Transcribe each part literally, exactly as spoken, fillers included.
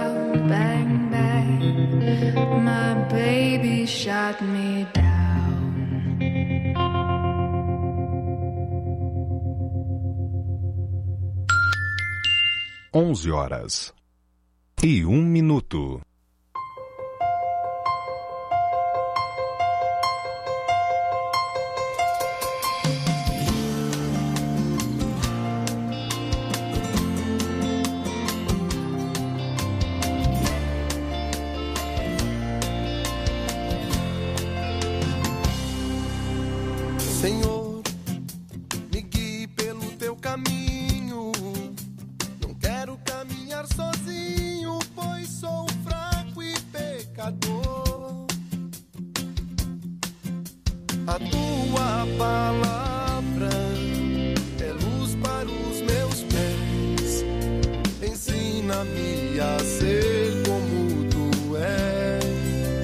sound, bang, bang. My baby shot me down. Onze horas e um minuto. Senhor, me guie pelo teu caminho. Não quero caminhar sozinho, pois sou fraco e pecador. A tua palavra é luz para os meus pés. Ensina-me a ser como tu és.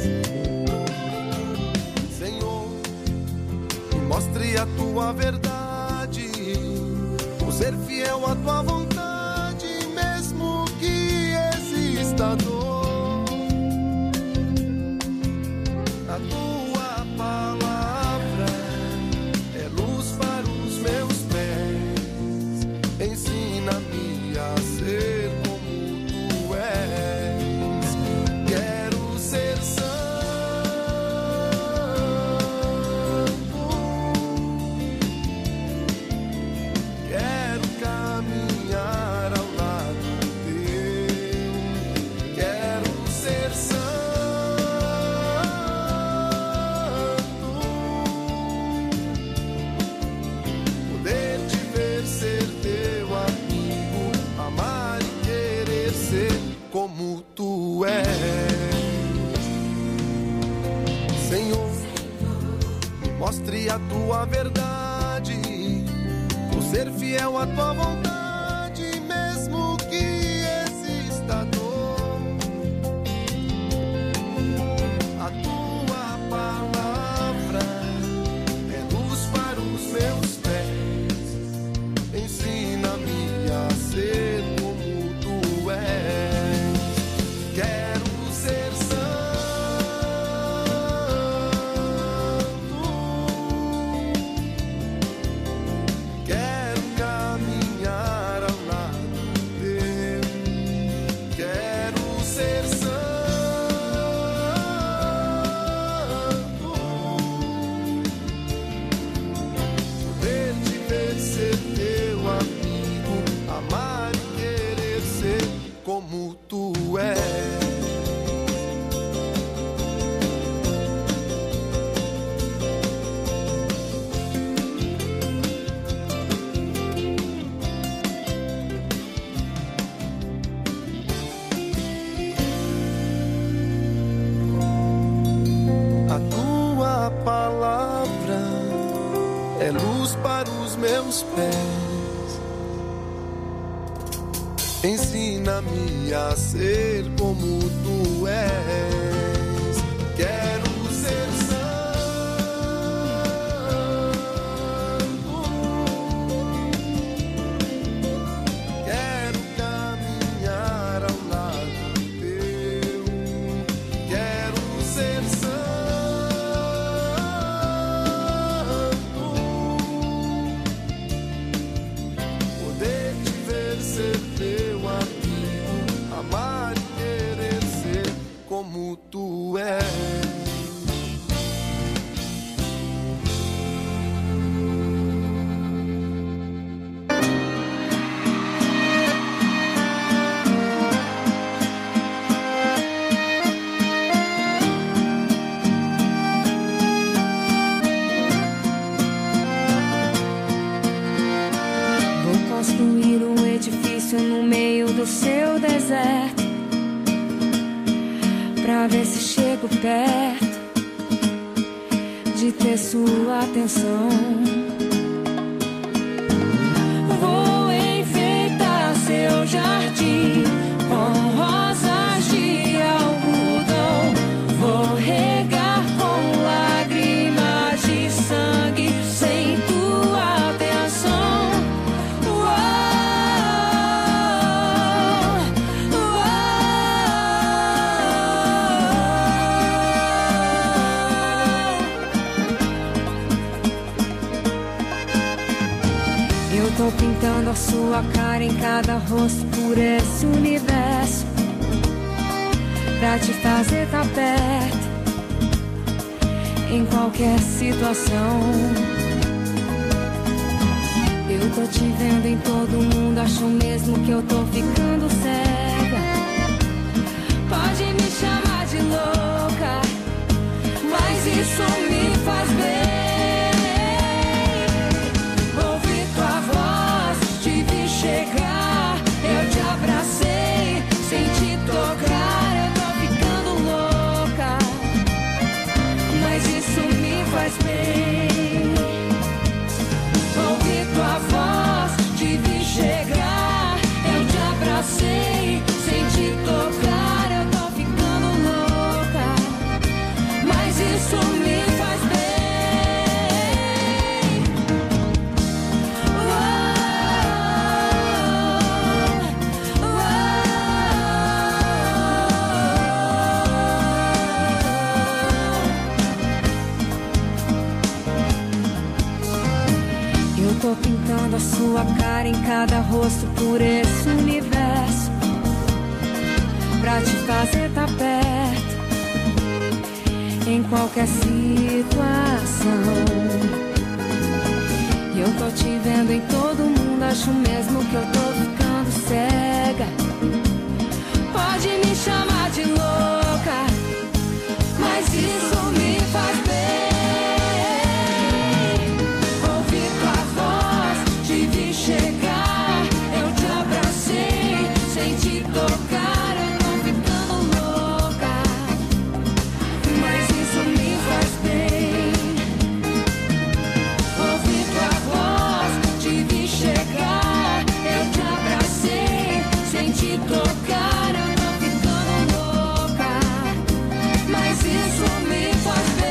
Senhor, mostre a tua verdade, por ser fiel à tua vontade, mesmo que exista dor. A tua palavra é luz para os meus pés. Ensina-me a ser como tu és. Quero ser santo. Como tu és, Senhor, me mostre a tua verdade, por ser fiel à tua vontade, mesmo que exista dor. A tua palavra é luz para os meus pés. Ensina-me a ser como tu és. Quero ser santo. Quero caminhar ao lado teu. Quero ser santo. Poder te ver, ser teu amigo, amar e querer ser como tu és. A tua palavra é luz para os meus pés. Ensina-me a ser como tu és. Quero ser santo. Quero caminhar ao lado teu. Quero ser santo. Poder te ver, ser teu amigo, amar e querer ser como tu és. Vou construir um edifício no meio do seu deserto, pra ver se chego perto de ter sua atenção. Vou enfeitar seu jardim com rosas de algodão. Vou regar com lágrimas de sangue sem tua atenção. Uou, uou. a sua cara em cada rosto por esse universo, pra te fazer tá perto em qualquer situação. Eu tô te vendo em todo mundo, acho mesmo que eu tô ficando cega. Pode me chamar de louca, mas isso me faz bem. Ouvi tua voz, te vi chegar, eu te abracei, sem te tocar, eu tô ficando louca, mas isso me faz bem. Ouvi tua voz, te vi chegar, eu te abracei, sem te tocar, eu tô ficando louca, mas isso me faz bem. Eu tô pintando a sua cara em cada rosto por esse universo, pra te fazer tá perto em qualquer situação. E eu tô te vendo em todo mundo, acho mesmo que eu tô ficando cega. Pode me chamar de louca, mas isso me faz bem. Ouvi tua voz, te vi chegar, eu te abracei, sem te tocar, eu tô ficando louca, mas isso me faz bem. Ouvi tua voz, te vi chegar, eu te abracei, sem te tocar, eu tô ficando louca, mas isso me faz bem.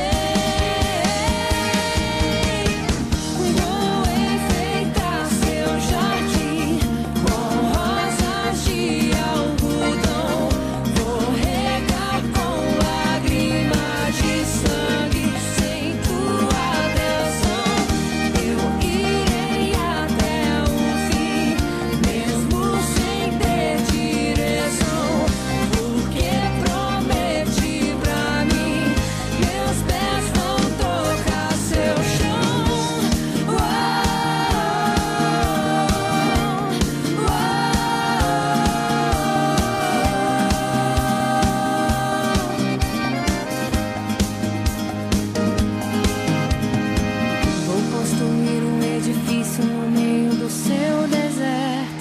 Vou enfeitar seu jardim com rosas de algodão, vou regar com lágrimas de sangue, sem tua atenção. Eu irei até o fim, mesmo sem ter direção, porque prometi pra mim, meus pés vão tocar seu chão. Uau, vou construir um edifício no meio do seu deserto.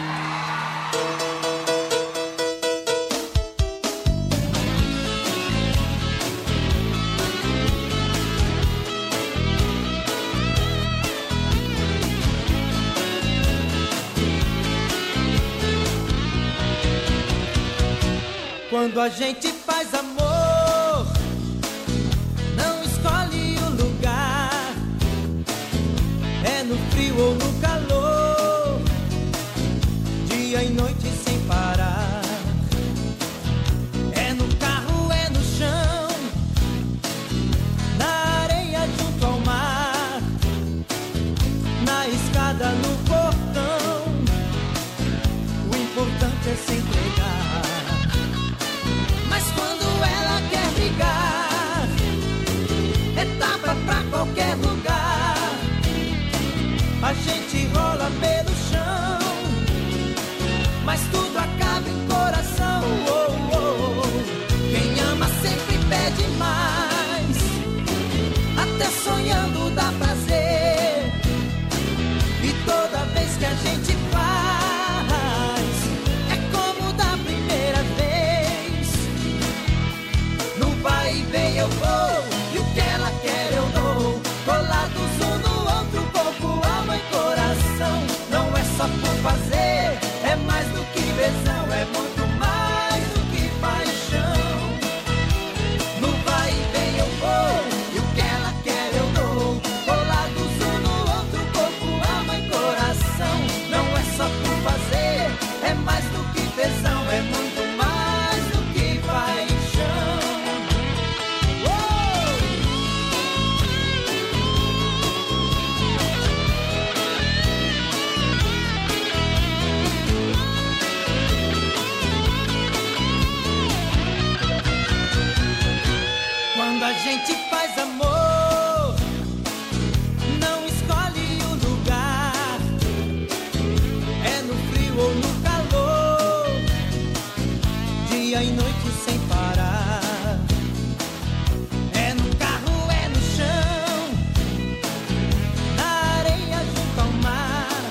Quando a gente faz amor, não escolhe o lugar, é no frio ou no calor, dia e noite sem parar. É no carro, é no chão, na areia junto ao mar, na escada, no portão, o importante é se entregar. Mas quando ela quer brigar, é tapa pra qualquer lugar. A gente gente faz amor, não escolhe o lugar. É no frio ou no calor, dia e noite sem parar. É no carro, é no chão, na areia junto ao mar,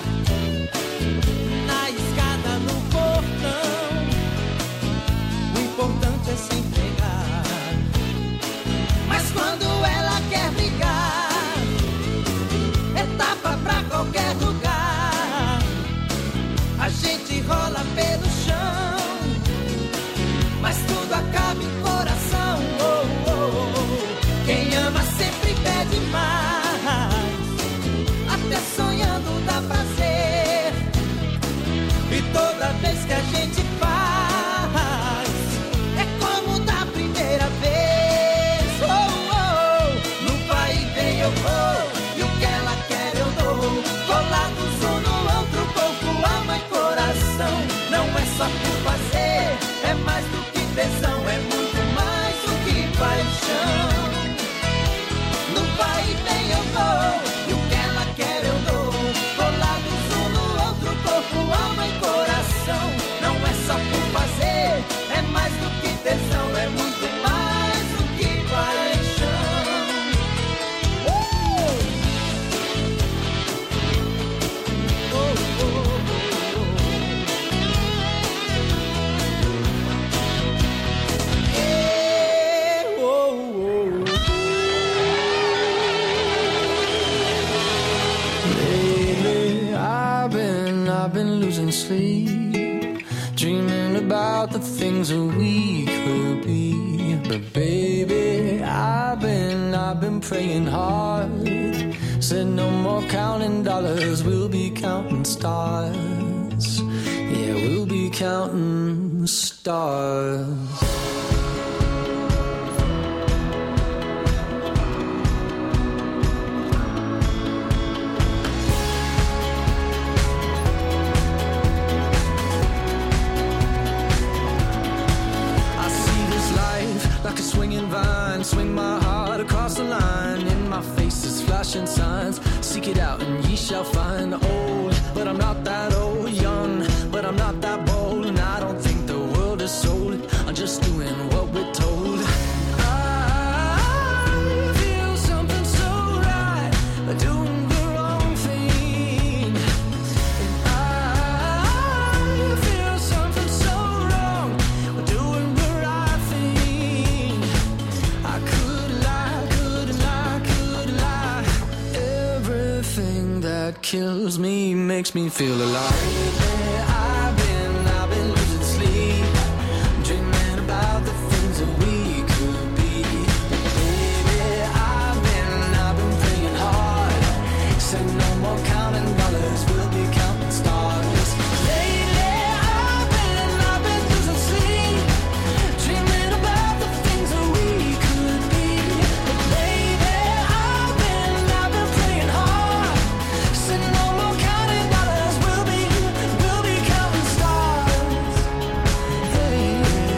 na escada, no portão. O importante é se entregar. Mas quando ela quer brigar, é tapa pra qualquer lugar. A gente rola pelo chão, mas tudo acaba em coração. Oh, oh, oh. Quem ama sempre pede mais, até sonhando dá prazer. E toda vez que a gente faz, é como da primeira vez. Oh, oh, no vai e vem eu vou, e o que ela quer eu dou. Colados um no outro, corpo, alma e coração. Não é só por fazer, é mais do que tesão, é muito mais do que paixão. No vai e vem eu vou, e o que ela quer eu dou. Colados um no outro, corpo, alma e coração. Não é só por fazer, é mais do que tesão, é muito mais do que paixão. Uh! Oh, oh, oh, oh. Yeah, oh, oh, oh. Lately, I've been, I've been losing sleep, dreaming about the things that we could be. But baby, I've been, I've been praying hard. Said no more counting dollars, we'll be counting stars. Yeah, we'll be counting stars. I see this life like a swinging vine, swing my heart across the line. In my face is flashing signs, seek it out and ye shall find. Old, but I'm not that old. Young, but I'm not that bold. And I don't think the world is sold, I'm just doing what we're told. I feel something so right, doing the wrong thing. And I feel something so wrong, doing the right thing. I could lie, could lie, could lie. Everything that kills me makes me feel alive. I've been, I've been losing sleep, dreaming about the things that we could be. Baby, I've been, I've been praying hard. Said no more counting dollars, we'll be counting stars. Lately, I've been, I've been losing sleep, dreaming about the things that we could be. But baby, I've been, I've been praying hard. Said no more counting dollars, we'll be, we'll be counting stars. Hey.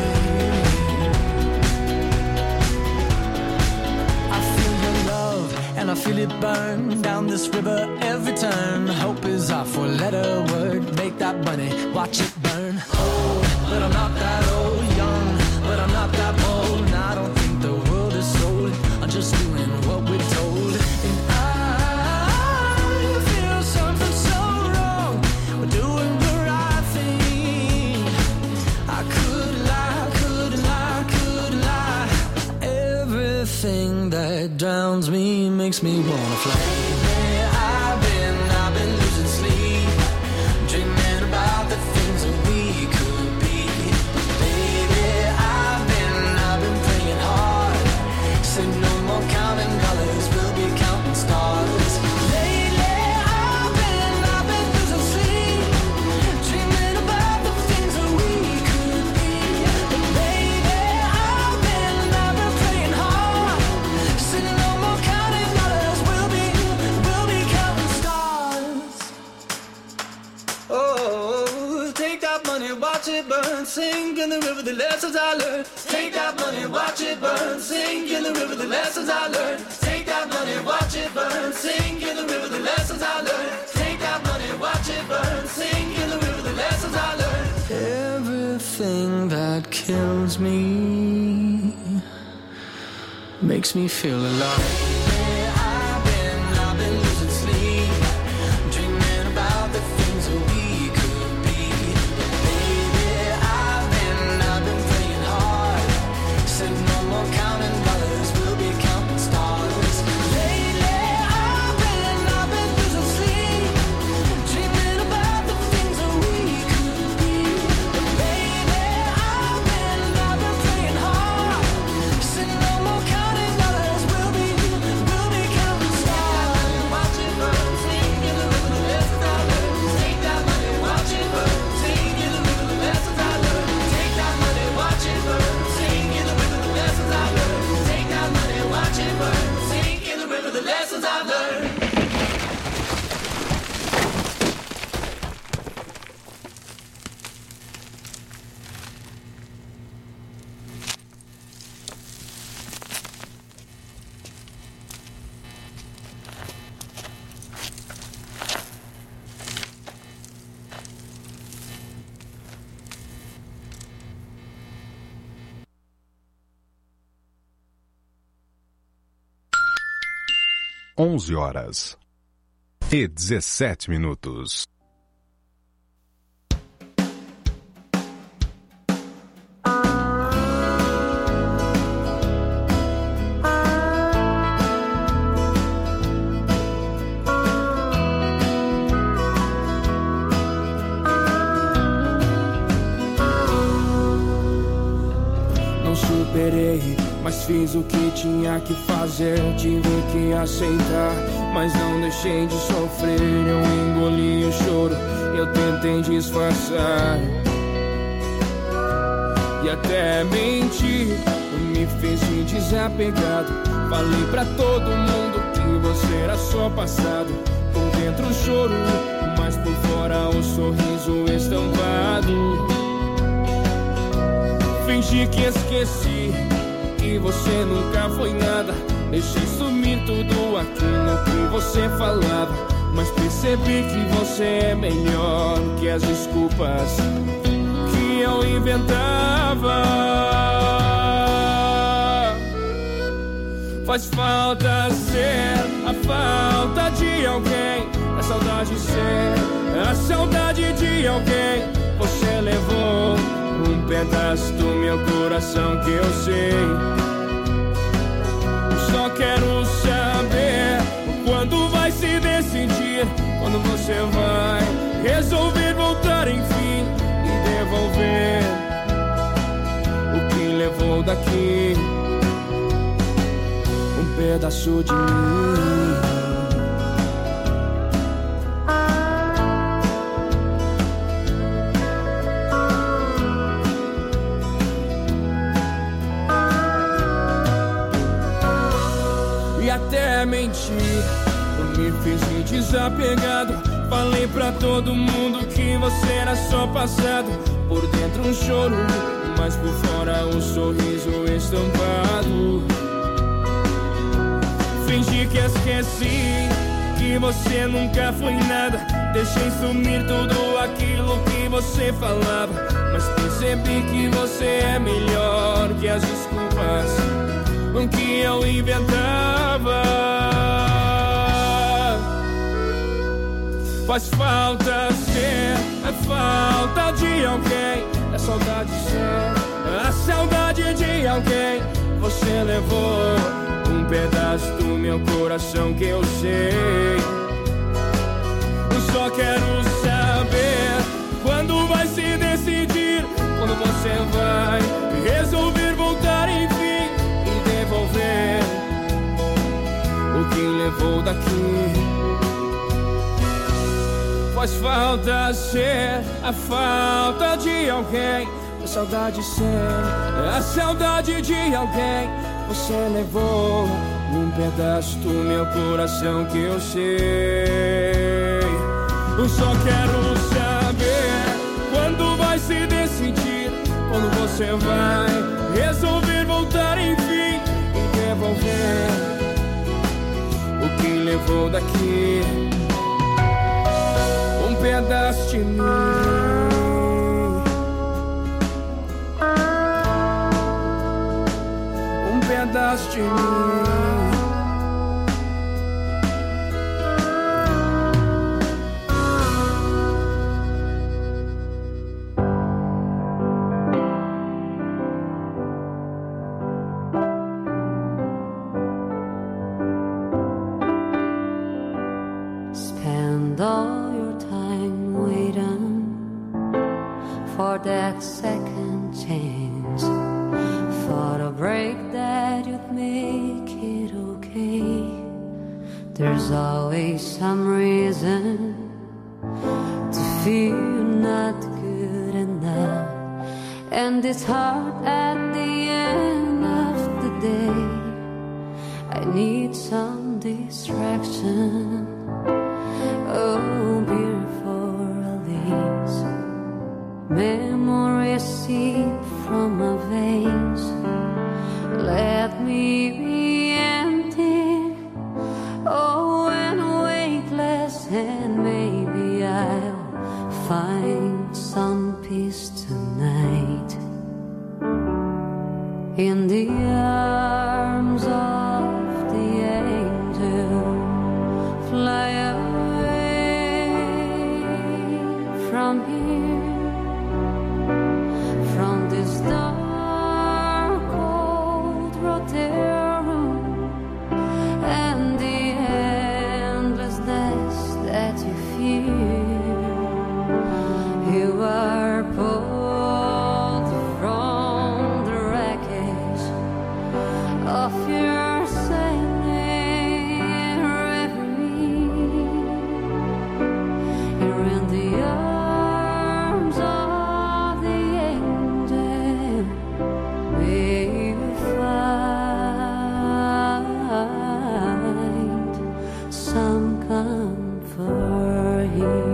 I feel your love and I feel it burn down this river every turn. Hope is our four-letter word. Make that money, watch it burn. Old, but I'm not that old. Young, but I'm not that bold. And I don't think the world is sold, I'm just doing what we're told. And I feel something so wrong, we're doing the right thing. I could lie, could lie, could lie. Everything that drowns me makes me wanna fly. I've been, I've been losing sleep, dreaming about the things that we could be. Baby, I've been, I've been praying hard. Said no more counting dollars, we'll be counting stars. Lately, I've been, I've been losing sleep, dreaming about the things that we could be. But baby, I've been, I've been praying hard. Said no more counting dollars, we'll be, the lessons I learned. Take that money, watch it burn. Sink in the river, the lessons I learned. Take that money, watch it burn. Sink in the river, the lessons I learned. Take that money, watch it burn. Sink in the river, the lessons I learned. Everything that kills me makes me feel alive. onze horas e dezessete minutos. Não superei, mas fiz o que tinha que fazer. Tive que aceitar, mas não deixei de sofrer. Eu engoli o choro, eu tentei disfarçar e até mentir. Me fiz de desapegado. Falei pra todo mundo que você era só passado. Por dentro o choro, mas por fora o sorriso estampado. Fingi que esqueci, que você nunca foi nada. Deixei sumir tudo aquilo que você falava, mas percebi que você é melhor que as desculpas que eu inventava. Faz falta ser a falta de alguém, a saudade ser a saudade de alguém. Você levou um pedaço do meu coração que eu sei. Só quero saber quando vai se decidir, quando você vai resolver voltar enfim e devolver o que levou daqui, um pedaço de mim. Até mentir, eu me fiz de desapegado. Falei pra todo mundo que você era só passado. Por dentro um choro, mas por fora um sorriso estampado. Fingi que esqueci, que você nunca foi nada. Deixei sumir tudo aquilo que você falava, mas percebi que você é melhor que as desculpas que eu inventava. Faz falta ser a falta de alguém, a saudade ser a saudade de alguém. Você levou um pedaço do meu coração que eu sei. Eu só quero saber quando vai se decidir, quando você vai resolver voltar enfim devolver o que levou daqui. Faz falta ser a falta de alguém, a saudade ser a saudade de alguém. Você levou um pedaço do meu coração que eu sei. Eu só quero saber quando vai se decidir, quando você vai resolver voltar enfim e devolver o que levou daqui, um pedaço de mim, um pedaço de mim. Spend all your time waiting for that second chance, for the break that you'd make it okay. There's always some reason to feel not good enough, and it's hard at the end of the day. I need some distraction. Oh, beautiful release, memories seep from my veins. Let me be empty, oh, and weightless, and maybe I'll find some peace tonight in the arms of the angel. Fly away from here, from this dark cold hotel room, and the endlessness that you feel. You are pulled from the wreckage of your sailing reverie. You're in the arms of the angel. May you find some comfort here.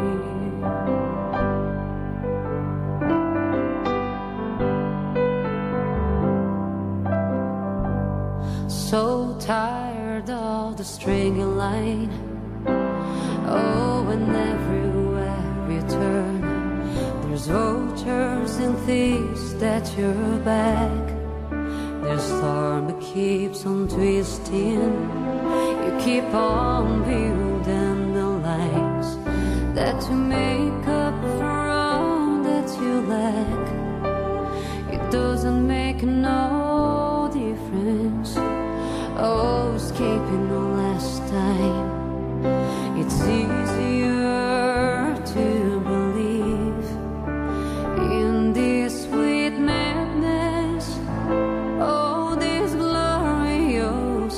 So tired of the stringy line. Oh, and everywhere you turn, there's vultures and thieves at your back. There's storm that keeps on twisting. You keep on building the lines that you make up for all that you lack. It doesn't make no difference. Oh, escaping the last time. It's easier to believe in this sweet madness. Oh, this glorious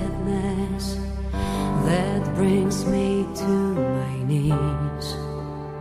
sadness that brings me to my knees.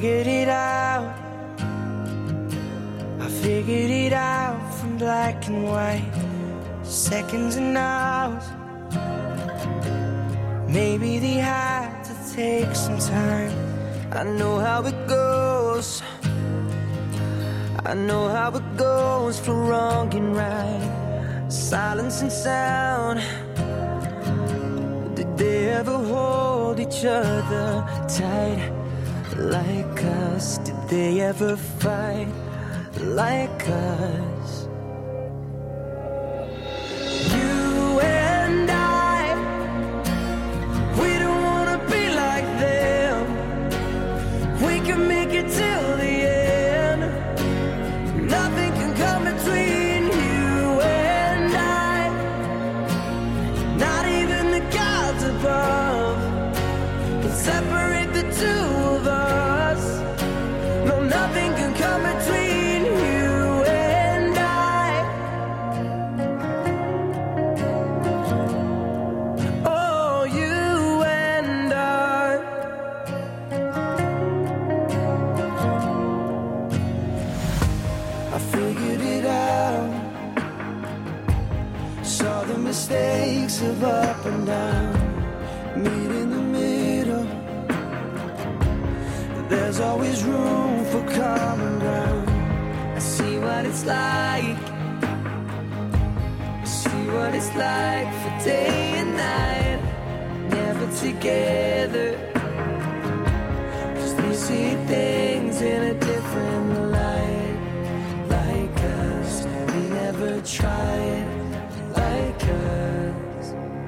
figured it out. I figured it out from black and white, seconds and hours. Maybe they had to take some time. I know how it goes. I know how it goes for wrong and right, silence and sound. Did they ever hold each other tight like us? Did they ever fight like us? You and I, we don't wanna be like them. We can make it till the end. Nothing can come between you and I, not even the gods above can separate the two of us. No, nothing can come between you and I. Oh, you and I. I figured it out. Saw the mistakes of up and down. Meet in the middle. There's always room for common ground. I see what it's like. I see what it's like for day and night, never together. 'Cause they see things in a different light, like us. They never tried like us.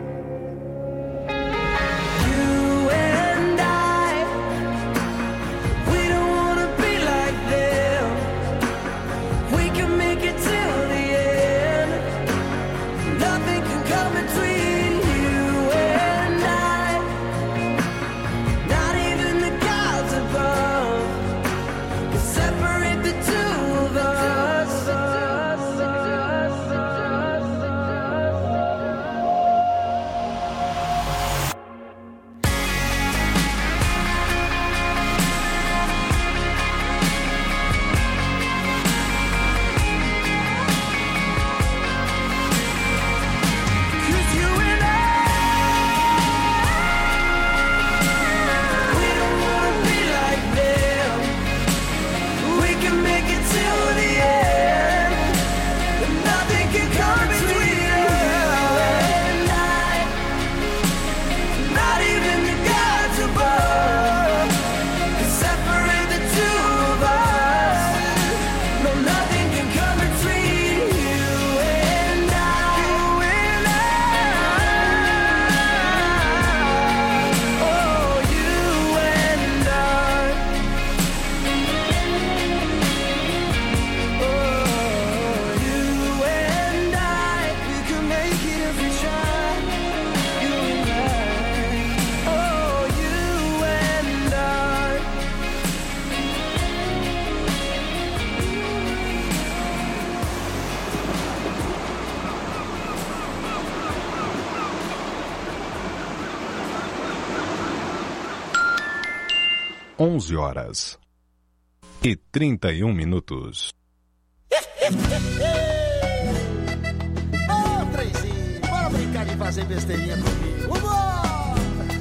You and I, we don't wanna be like them. We can make it till the end. Nothing can come between you and I, not even the gods above can separate the two of us. Cause you and I, we don't wanna be like them. We can make it till the end. But nothing can come between you and I, not even the gods above can separate the two of us. No, nothing can come between you and I. You and I. Oh, you and I. Oh, you and I. We can make it if we try. You and I. Oh, you and I. onze horas e trinta e um minutos. Ô, Trenzinho, bora brincar de fazer besteirinha comigo. Vambora!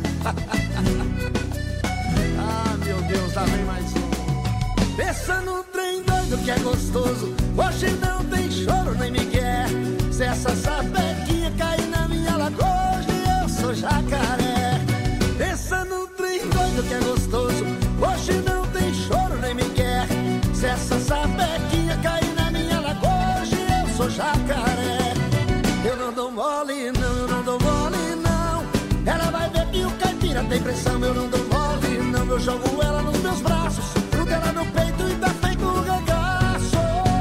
Ah, meu Deus, lá vem mais um. Pensa no trem doido que é gostoso. Hoje não tem choro nem migué. Se essa sapequinha cair na minha lagoa, hoje eu sou jacaré. Pensa no trem doido que é gostoso. Hoje não tem choro nem migué. Se essa sapequinha cair na minha lagoa, hoje eu sou jacaré. Eu não dou mole não, eu não dou mole não. Ela vai ver que o caipira tem pressão. Eu não dou mole não, eu jogo ela nos meus braços, grudo ela no peito e tá feito um regaço.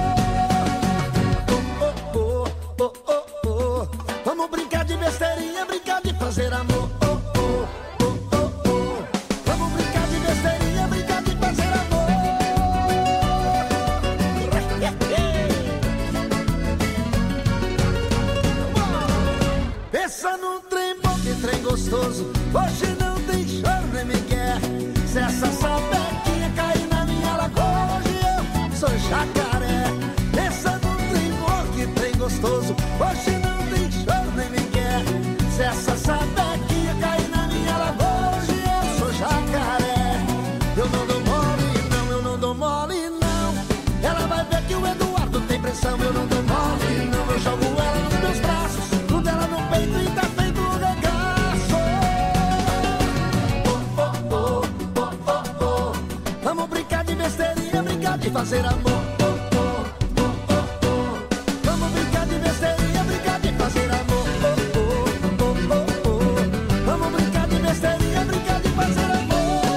Oh, oh, oh, oh, oh, oh. Vamos brincar de besteirinha, brincar de fazer amor. Oh, oh, oh, oh, oh. Vamos brincar de besteirinha, brincar de fazer amor. Pensa num trem bom, que trem gostoso. Hoje não tem choro nem me quer. Se essa sapequinha cair na sou jacaré. Pensando no trem bom que trem gostoso, hoje não tem choro nem me quer. Se essa sapequinha cair na minha lagoa, hoje eu sou jacaré. Eu não dou mole não, eu não dou mole não. Ela vai ver que o Eduardo tem pressão. Eu não dou mole não, eu jogo ela nos meus braços, grudo ela no peito e tá feito um regaço. Oh, oh, oh, oh, oh, oh. Vamos brincar de besteirinha, brincar de fazer amor. Oh, oh, oh, oh, oh. Vamos brincar de besteirinha, brincar de fazer amor. Oh, oh, oh, oh, oh. Vamos brincar de besteirinha, brincar de fazer amor.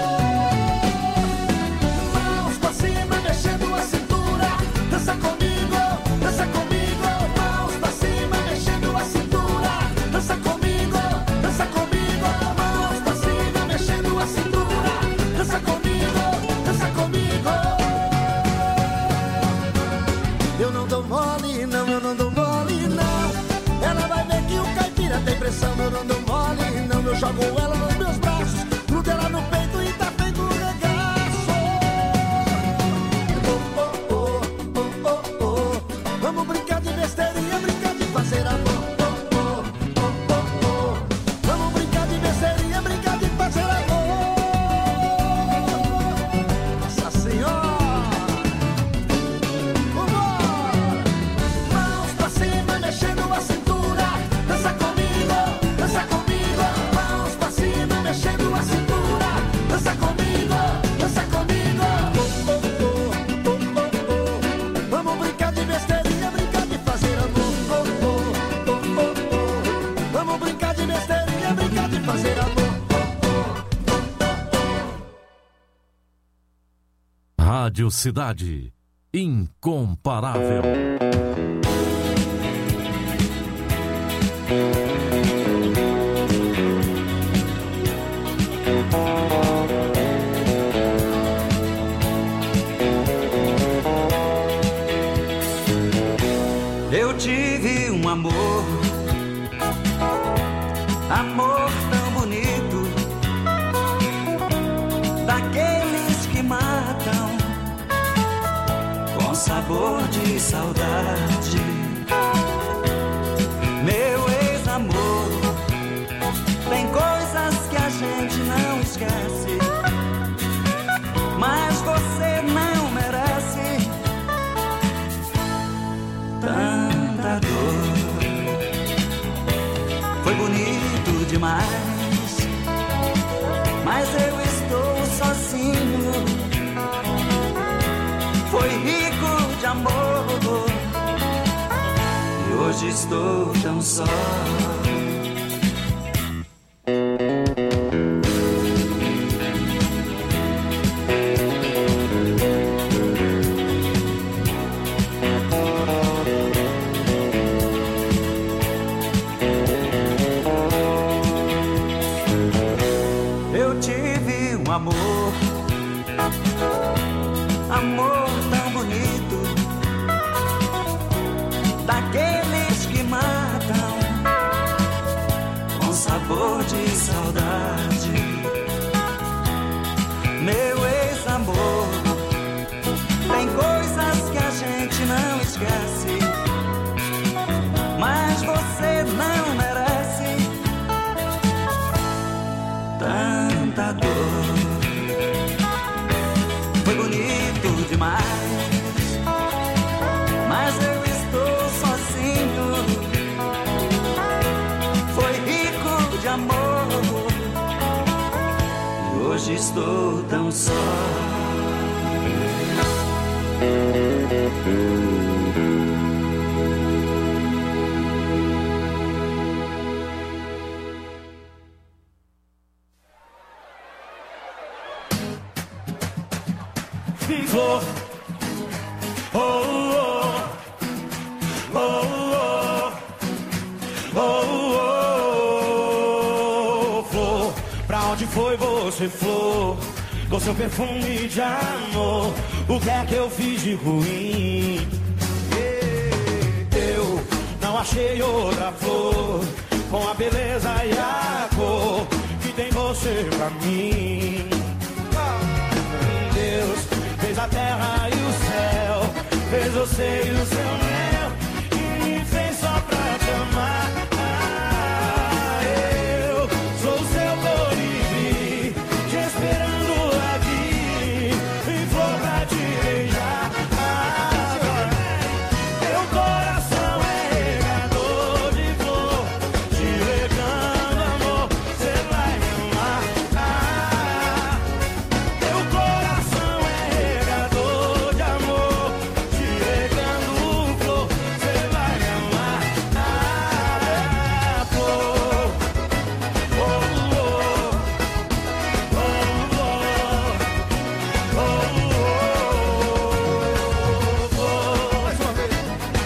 Mãos pra cima, mexendo a cintura. Dança comigo, dança comigo. Mãos pra cima, mexendo a cintura. Dança comigo, dança comigo. Mãos pra cima, mexendo a cintura. Dança comigo, dança comigo. Eu não dou mole não, eu não dou mole não. Ela vai ver que o caipira tem pressão. Eu não dou mole não, eu jogo ela nos meus braços, grudo ela no peito e tá feito um regaço. Oh, oh, oh, oh, oh, oh. Vamos brincar de besteirinha, brincar de fazer amor. Oh, oh, oh, oh, oh. Vamos brincar de besteirinha, brincar de fazer amor. Nossa Senhora. Vambora. Mãos pra cima, mexendo a cintura. Dança comigo, dança comigo. Mãos pra cima, mexendo a cintura. Dança comigo, dança comigo. Oh, oh, oh, oh, oh, oh. Vamos brincar de besteirinha, brincar de fazer amor. Oh, oh, oh, oh, oh. Vamos brincar de besteirinha, brincar de fazer amor. Rádio Cidade, incomparável. Eu tive um amor, amor tão bonito, daqueles que matam com sabor de saudade. Meu ex-amor, tem coisas que a gente não esquece, mas você não merece tanta dor. Foi bonito demais, mas eu estou sozinho. Foi rico de amor e hoje estou tão só. Eu tive um amor, amor tão bonito, daqueles que matam com sabor de saudade. Meu ex-amor, tem coisas que a gente não esquece, mas você não merece tanta dor. Foi bonito demais, mas eu estou sozinho. Foi rico de amor e hoje estou tão só. Flor, oh, oh, oh, oh, oh, oh, flor, pra onde foi você, flor, com seu perfume de amor, o que é que eu fiz de ruim? Eu não achei outra flor, com a beleza e a cor, que tem você pra mim. Deus fez a terra e o céu você e o seu mel, que me fez só pra te amar. Ah, eu sou o seu colibri, te esperando aqui, em flor pra te beijar. Ah, meu coração é regador de flor, te regando amor, você vai me amar. Ah, meu coração é regador de amor, te regando flor, você vai me amar. Ah, flor, oh, oh, oh, oh, oh, oh, mais uma vez.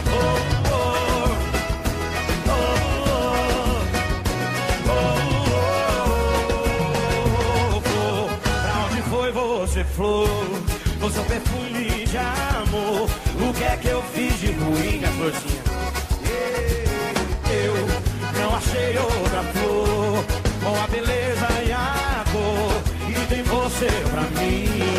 Pra onde foi você, flor? O seu perfume de amor. O que é que eu fiz de ruim, minha florzinha? Eu não achei outra flor com a beleza e a cor que tem você pra mim.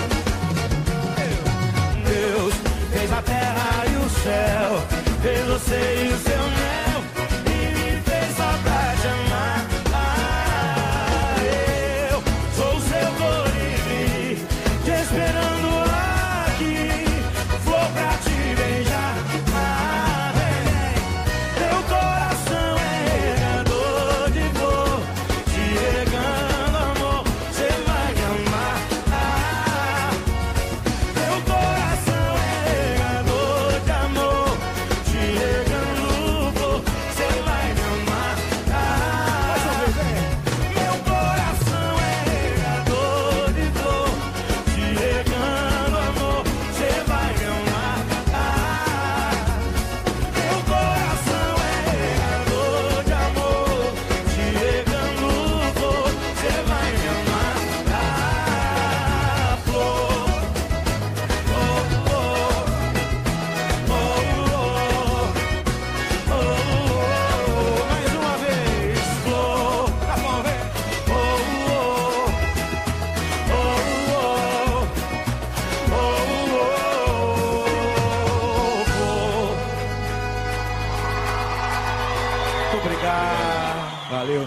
Deus fez a terra e o céu, fez você e o seu mel, e me fez só pra te amar. Ah, eu sou o seu colibri, te esperando aqui, flor pra te beijar. Ah, vem, vem. Meu coração é regador de flor, te regando amor, você vai me amar. Ah, meu coração é regador de amor, te regando flor, você vai me amar. Ah, meu coração é regador de flor, te regando amor, você vai me amar. Ah, meu coração é regador de amor, te regando flor, você vai me amar. Ah, flor, oh, oh, oh, oh, oh, mais uma vez, flor, tá bom, vem. Oh, oh, oh, oh, oh, oh, flor. Muito obrigado, valeu.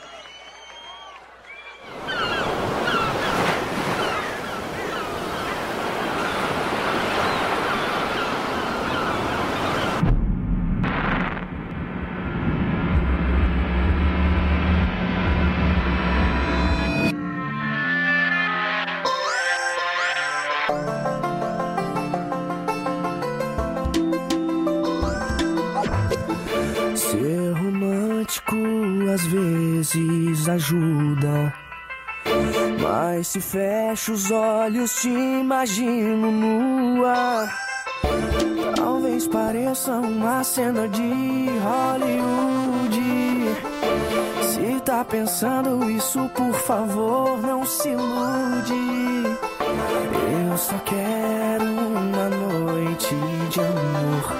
Ser romântico às vezes ajuda, mas se fecho os olhos te imagino nua. Talvez pareça uma cena de Hollywood. Se tá pensando isso, por favor, não se ilude. Eu só quero uma noite de amor,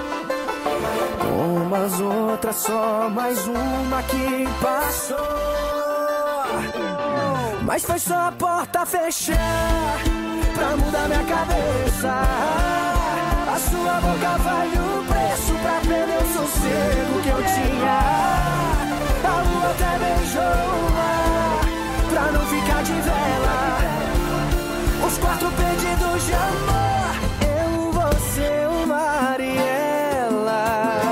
como as outras, só mais uma que passou. Mas foi só a porta fechar pra mudar minha cabeça. A sua boca vale o preço pra perder o sossego que eu tinha. A lua até beijou o mar pra não ficar de vela. Os quatro pedidos de amor, eu, você, o mar e ela.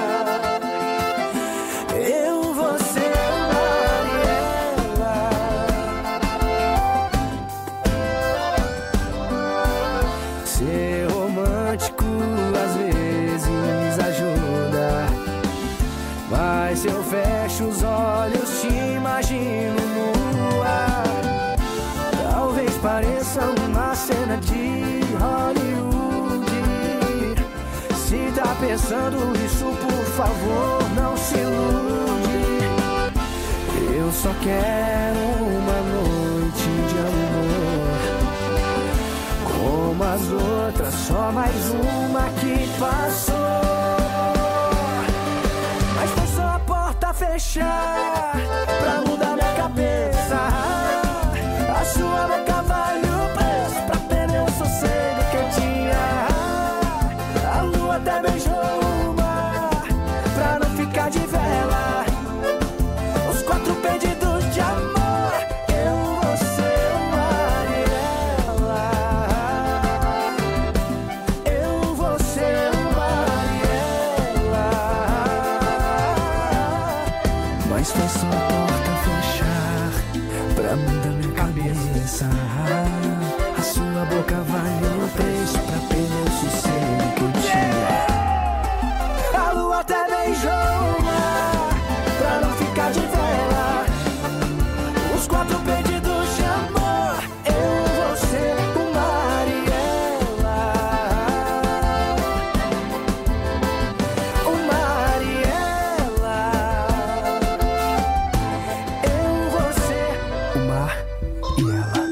Eu, você, o mar e ela. Ser romântico às vezes ajuda, mas se eu fecho os olhos te imagino nua. Talvez pareça uma cena de Hollywood. Se tá pensando isso, por favor, não se ilude. Eu só quero uma noite de amor, como as outras, só mais uma que passou. Mas foi só a porta fechar pra mudar minha cabeça. A sua boca vale o preço pra perder o sossego que eu tinha. A lua até pra mudar minha cabeça. A sua boca vale o preço pra perder o sossego que eu tinha. A lua até beijou o mar pra não ficar de vela. Os quatro pedidos de amor, eu, você, o mar e ela. O mar e ela. Eu, você, o mar e ela.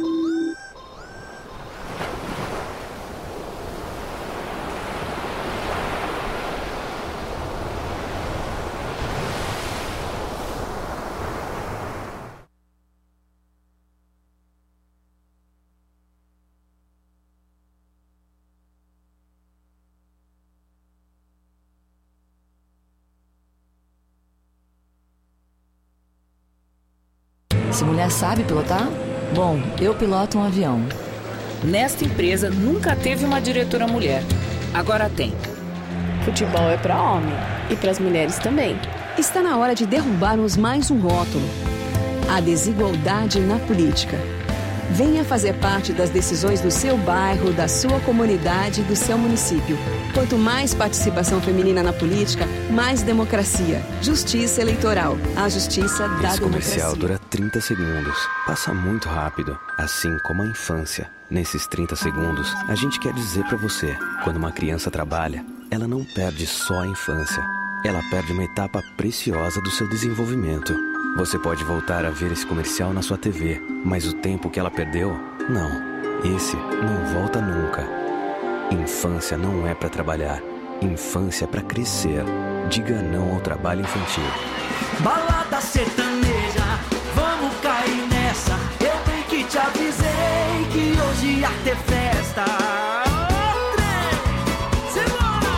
Essa mulher sabe pilotar? Bom, eu piloto um avião. Nesta empresa nunca teve uma diretora mulher. Agora tem. Futebol é para homem e para as mulheres também. Está na hora de derrubarmos mais um rótulo: a desigualdade na política. Venha fazer parte das decisões do seu bairro, da sua comunidade, do seu município. Quanto mais participação feminina na política, mais democracia. Justiça eleitoral. A justiça da Esse comercial democracia. dura trinta segundos. Passa muito rápido, assim como a infância. Nesses trinta segundos, a gente quer dizer pra você: quando uma criança trabalha, ela não perde só a infância. Ela perde uma etapa preciosa do seu desenvolvimento. Você pode voltar a ver esse comercial na sua T V, mas o tempo que ela perdeu, não. Esse não volta nunca. Infância não é pra trabalhar. Infância é pra crescer. Diga não ao trabalho infantil. Balada sertaneja, vamos cair nessa. Eu bem que te avisei que hoje ia ter festa. Ô, trem, simbora!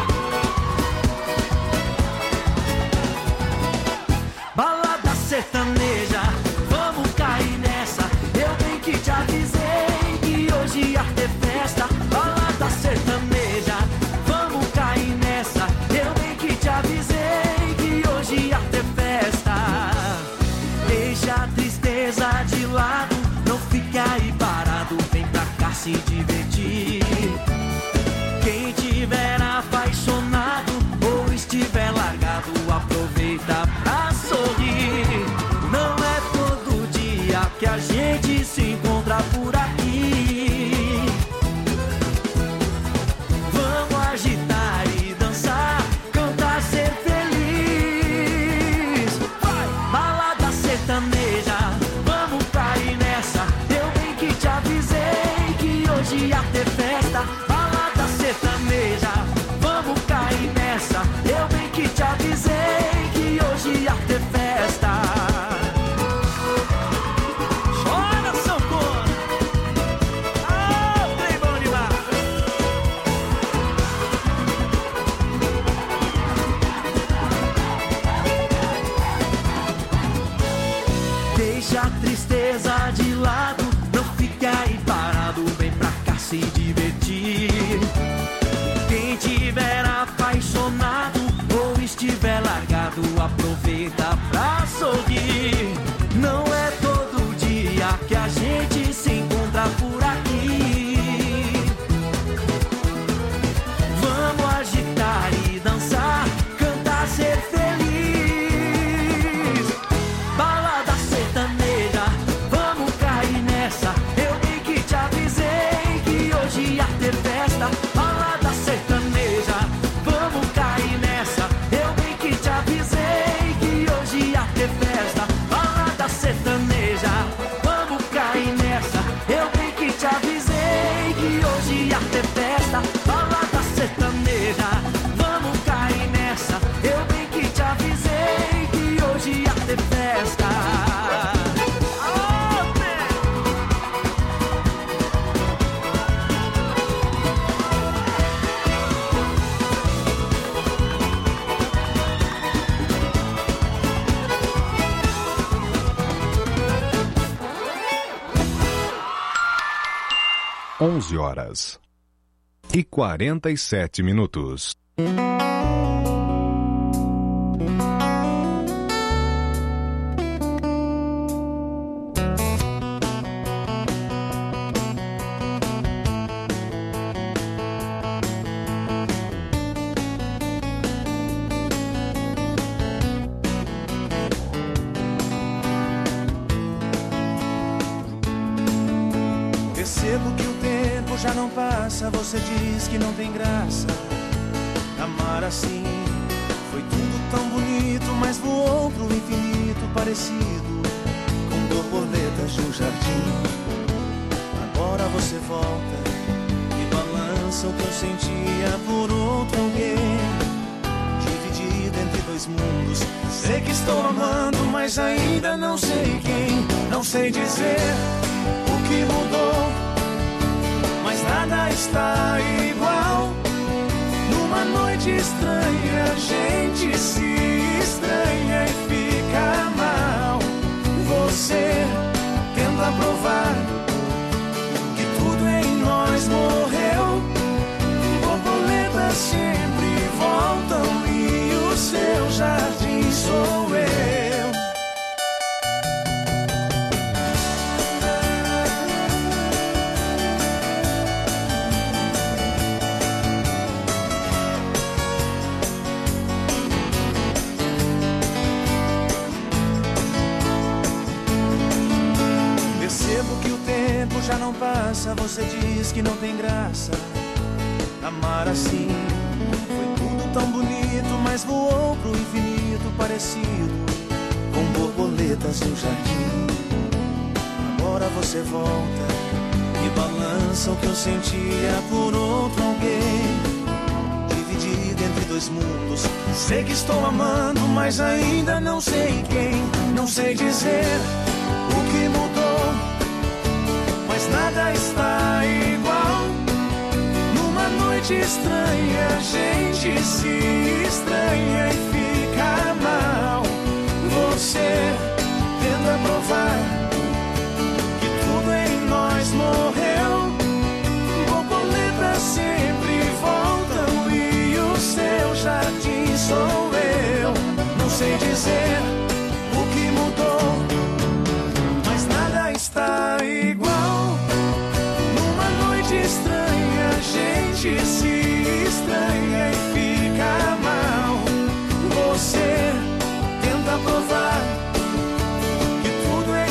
Balada sertaneja, vamos cair nessa. Eu bem que te avisei que hoje ia ter festa. Balada sertaneja, vamos cair nessa. Eu bem que te avisei que hoje ia ter festa. Deixa a tristeza de lado, não fique aí parado, vem pra cá se divertir. Quem tiver apaixonado ou estiver largado, aproveita pra sorrir. Não é todo dia que a gente se encontra por aqui. Vamos agitar e dançar, cantar, ser feliz. Vai! Balada sertaneja, vamos cair nessa. Eu bem que te avisei que hoje ia ter festa. Balada sertaneja, vamos cair nessa. Eu bem que te avisei que hoje ia ter festa. Chora, sanfona! Ah, trem bom demais! Deixa a tristeza de lado, não fique aí parado, vem pra cá se divertir. Quem tiver apaixonado ou estiver largado, aproveita pra sorrir. Não é todo dia que a gente se encontra por aqui. Vamos agitar e dançar, cantar, ser feliz. Balada sertaneja, vamos cair nessa. Eu bem que te avisei que hoje ia ter festa. Balada sertaneja, vamos cair nessa. Eu bem que te avisei que hoje ia ter festa. Balada sertaneja, vamos cair nessa. Eu bem que te avisei que hoje ia ter festa. Balada sertaneja, vamos cair nessa. Eu bem que te avisei que hoje ia ter festa. onze horas e quarenta e sete minutos. Percebo que o tempo já não passa, você diz que não tem graça. Amar assim foi tudo tão bonito, mas voou pro infinito, parecido com borboletas de um jardim. Agora você volta e balança o que eu sentia por outro alguém, dividido entre dois mundos. Sei que estou amando, mas ainda não sei quem. Não sei dizer o que mudou, mas nada está igual. Numa noite estranha a gente se estranha e fica mal. Você tenta provar que tudo em nós morreu. Borboletas sempre voltam e o seu jardim sou eu. Percebo que o tempo já não passa, você diz que não tem graça. Amar assim foi tudo tão bonito, mas voou pro infinito, parecido com borboletas de um jardim. Agora você volta e balança o que eu sentia por outro alguém, dividido entre dois mundos. Sei que estou amando, mas ainda não sei quem. Não sei dizer o que mudou, mas nada está igual. Numa noite estranha a gente se estranha e fica mal. Você tenta provar que tudo em nós morreu. Borboletas sempre voltam e o seu jardim sou eu. Não sei dizer o que mudou, mas nada está igual. Numa noite estranha a gente se estranha e fica mal. Você tenta provar que tudo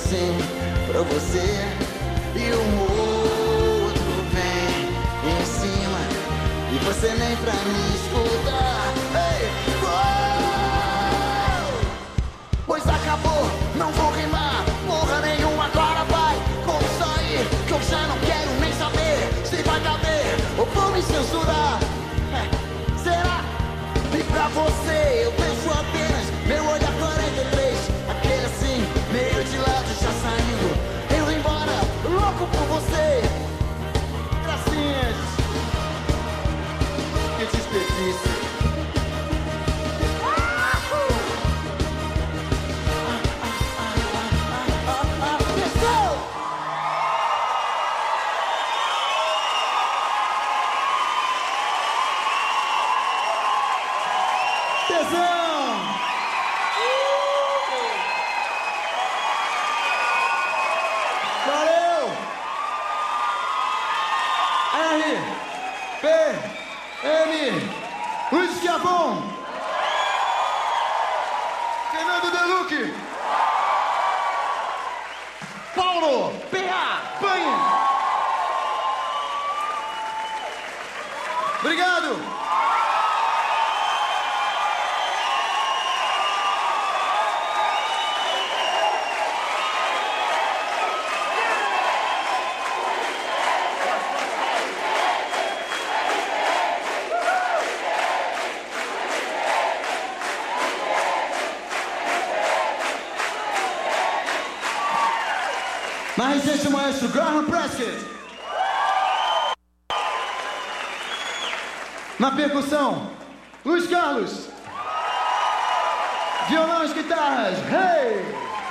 assim pra você. E um outro vem em cima e você nem pra me escutar. Ei, oh! Pois acabou, não vou rimar porra nenhuma, agora vai. Como sair, que eu já não quero nem saber se vai caber ou vou me censurar. É, será? E pra você eu penso apenas meu olhar quarenta e três, aquele assim, meio de lado já saindo, eu embora, louco por você. Gracinhas, que desperdício. Luiz Schiavon, Fernando Deluque, Paulo P A Panha. Obrigado. Mais recente maestro Graham Prescott. Na percussão, Luiz Carlos. Violões, guitarras, hey!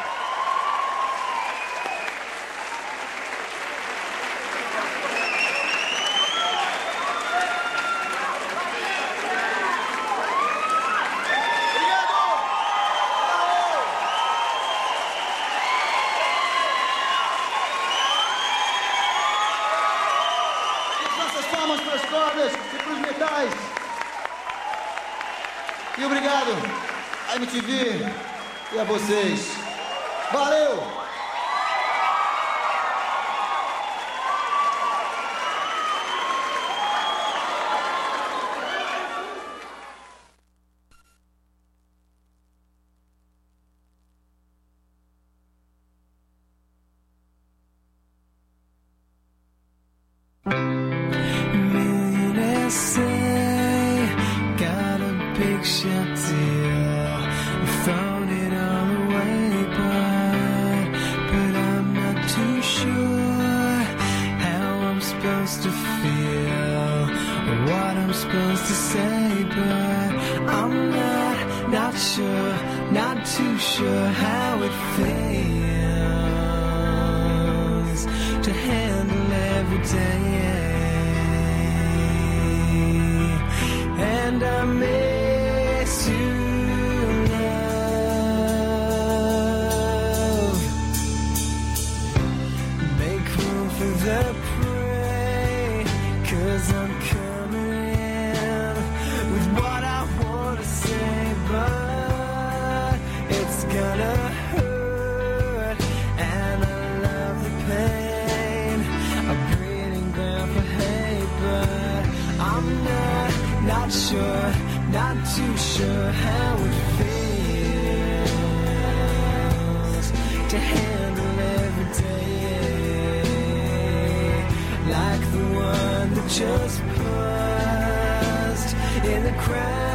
Para as cordas e para os metais. E obrigado a M T V e a vocês. Valeu! Just paused in the crowd.